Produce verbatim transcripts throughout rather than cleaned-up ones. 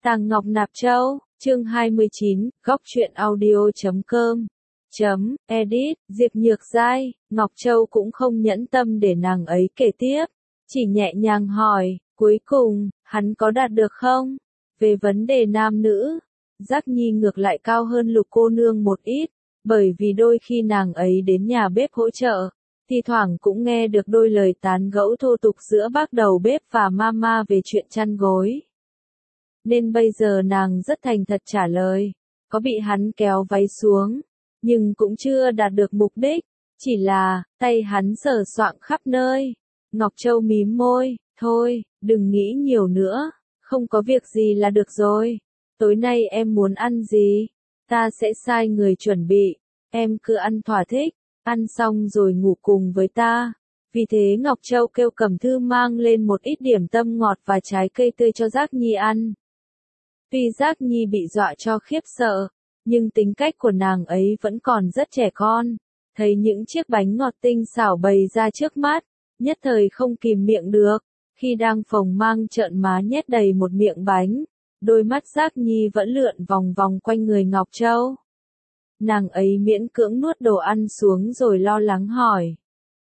Tàng Ngọc Nạp Châu, chương hai mươi chín, góc truyện audio chấm com. Chấm, edit, Diệp Nhược Giai, Ngọc Châu cũng không nhẫn tâm để nàng ấy kể tiếp, chỉ nhẹ nhàng hỏi, cuối cùng, hắn có đạt được không? Về vấn đề nam nữ, Giác Nhi ngược lại cao hơn Lục cô nương một ít, bởi vì đôi khi nàng ấy đến nhà bếp hỗ trợ, thi thoảng cũng nghe được đôi lời tán gẫu thô tục giữa bác đầu bếp và mama về chuyện chăn gối. Nên bây giờ nàng rất thành thật trả lời, có bị hắn kéo váy xuống, nhưng cũng chưa đạt được mục đích, chỉ là, tay hắn sờ soạng khắp nơi. Ngọc Châu mím môi, thôi, đừng nghĩ nhiều nữa, không có việc gì là được rồi. Tối nay em muốn ăn gì? Ta sẽ sai người chuẩn bị, em cứ ăn thỏa thích, ăn xong rồi ngủ cùng với ta. Vì thế Ngọc Châu kêu Cẩm Thư mang lên một ít điểm tâm ngọt và trái cây tươi cho Giác Nhi ăn. Tuy Giác Nhi bị dọa cho khiếp sợ, nhưng tính cách của nàng ấy vẫn còn rất trẻ con. Thấy những chiếc bánh ngọt tinh xảo bày ra trước mắt, nhất thời không kìm miệng được. Khi đang phồng mang trợn má nhét đầy một miệng bánh, đôi mắt Giác Nhi vẫn lượn vòng vòng quanh người Ngọc Châu. Nàng ấy miễn cưỡng nuốt đồ ăn xuống rồi lo lắng hỏi.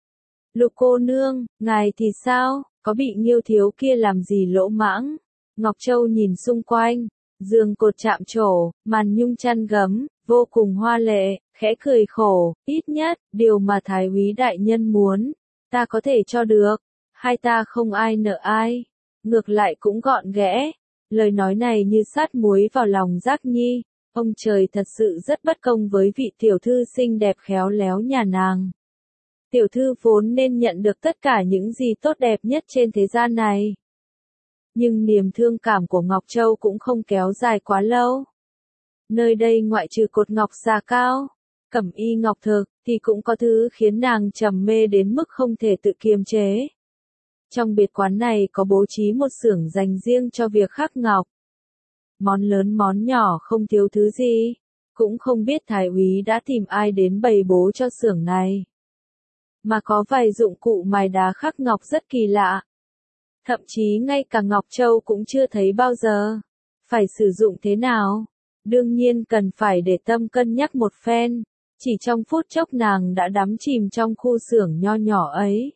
Lục cô nương, ngài thì sao, có bị Nghiêu thiếu kia làm gì lỗ mãng? Ngọc Châu nhìn xung quanh, giường cột chạm trổ, màn nhung chăn gấm, vô cùng hoa lệ, khẽ cười khổ, ít nhất, điều mà Thái úy đại nhân muốn, ta có thể cho được, hai ta không ai nợ ai, ngược lại cũng gọn ghẽ. Lời nói này như sát muối vào lòng Giác Nhi, ông trời thật sự rất bất công với vị tiểu thư xinh đẹp khéo léo nhà nàng. Tiểu thư vốn nên nhận được tất cả những gì tốt đẹp nhất trên thế gian này. Nhưng niềm thương cảm của Ngọc Châu cũng không kéo dài quá lâu. Nơi đây ngoại trừ cột ngọc xà cao, cẩm y ngọc thực, thì cũng có thứ khiến nàng trầm mê đến mức không thể tự kiềm chế. Trong biệt quán này có bố trí một xưởng dành riêng cho việc khắc ngọc. Món lớn món nhỏ không thiếu thứ gì, cũng không biết Thái úy đã tìm ai đến bày bố cho xưởng này. Mà có vài dụng cụ mài đá khắc ngọc rất kỳ lạ. Thậm chí ngay cả Ngọc Châu cũng chưa thấy bao giờ. Phải sử dụng thế nào? Đương nhiên cần phải để tâm cân nhắc một phen. Chỉ trong phút chốc nàng đã đắm chìm trong khu xưởng nho nhỏ ấy.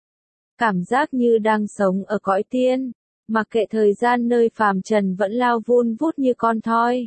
Cảm giác như đang sống ở cõi tiên, mặc kệ thời gian nơi phàm trần vẫn lao vun vút như con thoi.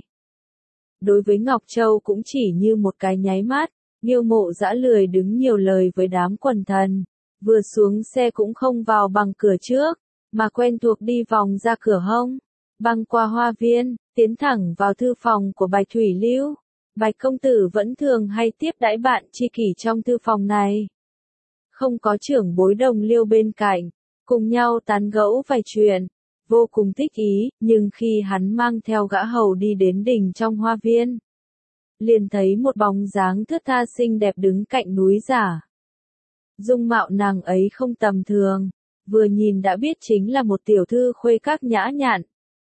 Đối với Ngọc Châu cũng chỉ như một cái nháy mắt, Nghiêu Mộ Dã lười đứng nhiều lời với đám quần thần, vừa xuống xe cũng không vào bằng cửa trước, mà quen thuộc đi vòng ra cửa hông, băng qua hoa viên, tiến thẳng vào thư phòng của Bạch Thủy Lưu. Bạch công tử vẫn thường hay tiếp đãi bạn tri kỷ trong thư phòng này. Không có trưởng bối đồng Liêu bên cạnh, cùng nhau tán gẫu vài chuyện, vô cùng thích ý, nhưng khi hắn mang theo gã hầu đi đến đỉnh trong hoa viên, liền thấy một bóng dáng thướt tha xinh đẹp đứng cạnh núi giả. Dung mạo nàng ấy không tầm thường, vừa nhìn đã biết chính là một tiểu thư khuê các nhã nhặn.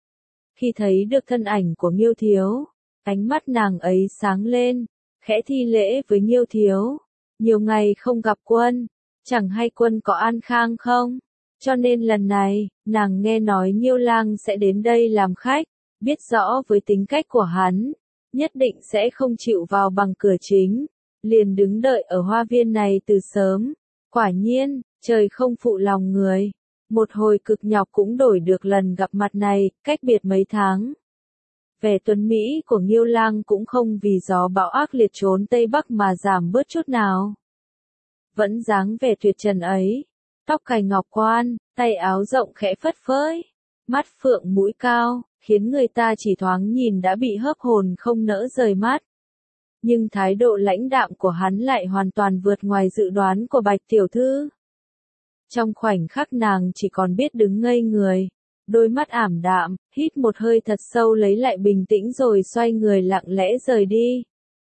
Khi thấy được thân ảnh của Nghiêu thiếu, ánh mắt nàng ấy sáng lên, khẽ thi lễ với Nghiêu thiếu. Nhiều ngày không gặp quân, chẳng hay quân có an khang không? Cho nên lần này, nàng nghe nói Nghiêu lang sẽ đến đây làm khách, biết rõ với tính cách của hắn, nhất định sẽ không chịu vào bằng cửa chính, liền đứng đợi ở hoa viên này từ sớm. Quả nhiên, trời không phụ lòng người, một hồi cực nhọc cũng đổi được lần gặp mặt này, cách biệt mấy tháng. Vẻ tuấn Mỹ của Nghiêu lang cũng không vì gió bão ác liệt trốn Tây Bắc mà giảm bớt chút nào. Vẫn dáng vẻ tuyệt trần ấy, tóc cài ngọc quan, tay áo rộng khẽ phất phới, mắt phượng mũi cao, khiến người ta chỉ thoáng nhìn đã bị hớp hồn không nỡ rời mắt. Nhưng thái độ lãnh đạm của hắn lại hoàn toàn vượt ngoài dự đoán của Bạch tiểu thư. Trong khoảnh khắc nàng chỉ còn biết đứng ngây người, đôi mắt ảm đạm, hít một hơi thật sâu lấy lại bình tĩnh rồi xoay người lặng lẽ rời đi.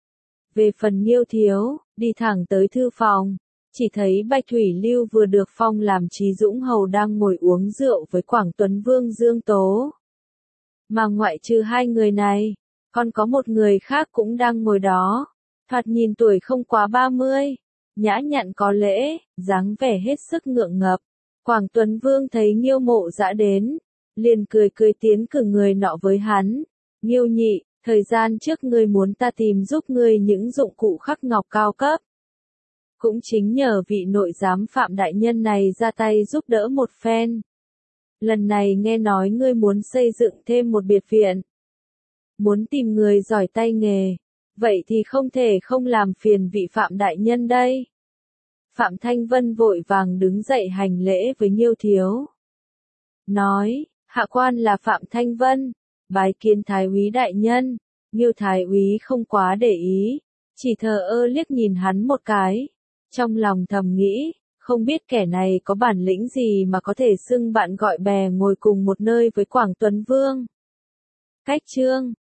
Về phần Nghiêu thiếu, đi thẳng tới thư phòng, chỉ thấy Bạch Thủy Lưu vừa được phong làm Trí Dũng hầu đang ngồi uống rượu với Quảng Tuấn Vương Dương Tố. Mà ngoại trừ hai người này, còn có một người khác cũng đang ngồi đó, thoạt nhìn tuổi không quá ba mươi, nhã nhặn có lễ, dáng vẻ hết sức ngượng ngập. Quảng Tuấn Vương thấy Nghiêu Mộ Dã đến, liền cười cười tiến cử người nọ với hắn. Nghiêu nhị, thời gian trước ngươi muốn ta tìm giúp ngươi những dụng cụ khắc ngọc cao cấp. Cũng chính nhờ vị nội giám Phạm đại nhân này ra tay giúp đỡ một phen. Lần này nghe nói ngươi muốn xây dựng thêm một biệt viện. Muốn tìm người giỏi tay nghề. Vậy thì không thể không làm phiền vị Phạm đại nhân đây. Phạm Thanh Vân vội vàng đứng dậy hành lễ với Nghiêu thiếu. Nói, hạ quan là Phạm Thanh Vân, bái kiến thái úy đại nhân. Nghiêu thái úy không quá để ý, chỉ thờ ơ liếc nhìn hắn một cái. Trong lòng thầm nghĩ, không biết kẻ này có bản lĩnh gì mà có thể xưng bạn gọi bè ngồi cùng một nơi với Quảng Tuấn Vương. Cách chương